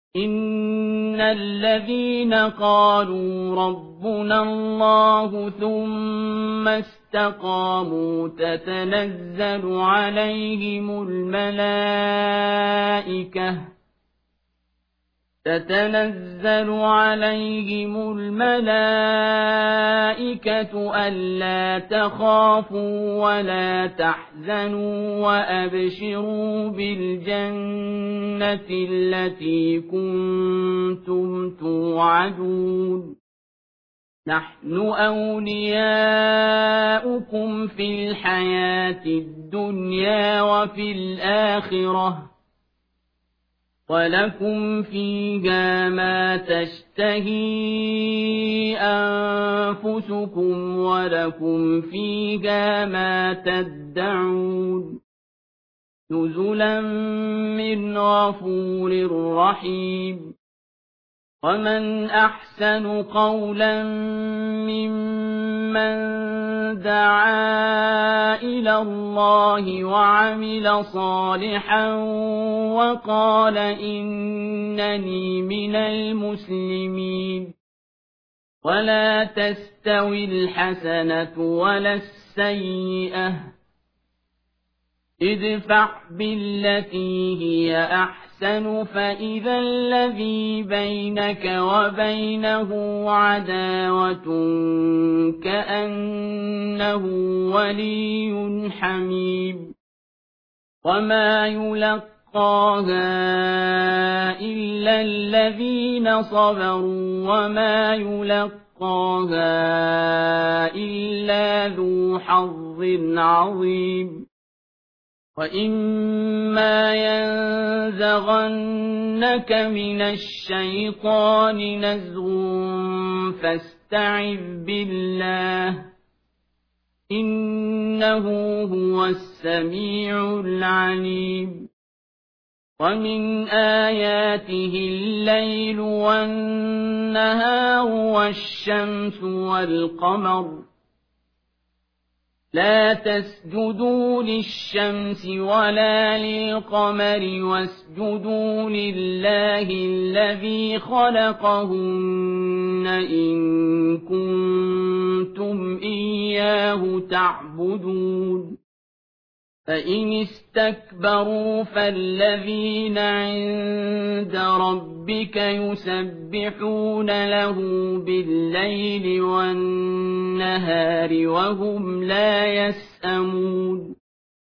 إن الذين قالوا ربنا الله ثم استقاموا تتنزل عليهم الملائكة ألا تخافوا ولا تحزنوا وأبشروا بالجنة التي كنتم توعدون نحن أولياؤكم في الحياة الدنيا وفي الآخرة ولكم فيها ما تشتهي أنفسكم ولكم فيها ما تدعون نزلا من غفور رحيم ومن أحسن قولا ممن دعا إلى الله وعمل صالحا وقال إنني من المسلمين ولا تستوي الحسنة ولا السيئة ادفع بالتي هي أحسن فإذا الذي بينك وبينه عداوة كأنه ولي حميم وما يلقاها إلا الذين صبروا وما يلقاها إلا ذو حظ عظيم وإما ينزغنك من الشيطان نزغ فاستعذ بالله إنه هو السميع العليم ومن آياته الليل والنهار والشمس والقمر لا تسجدوا للشمس ولا للقمر واسجدوا لله الذي خلقهن إن كنتم إياه تعبدون فإن استكبروا فالذين عند ربك يسبحون له بالليل والنهار وهم لا يسأمون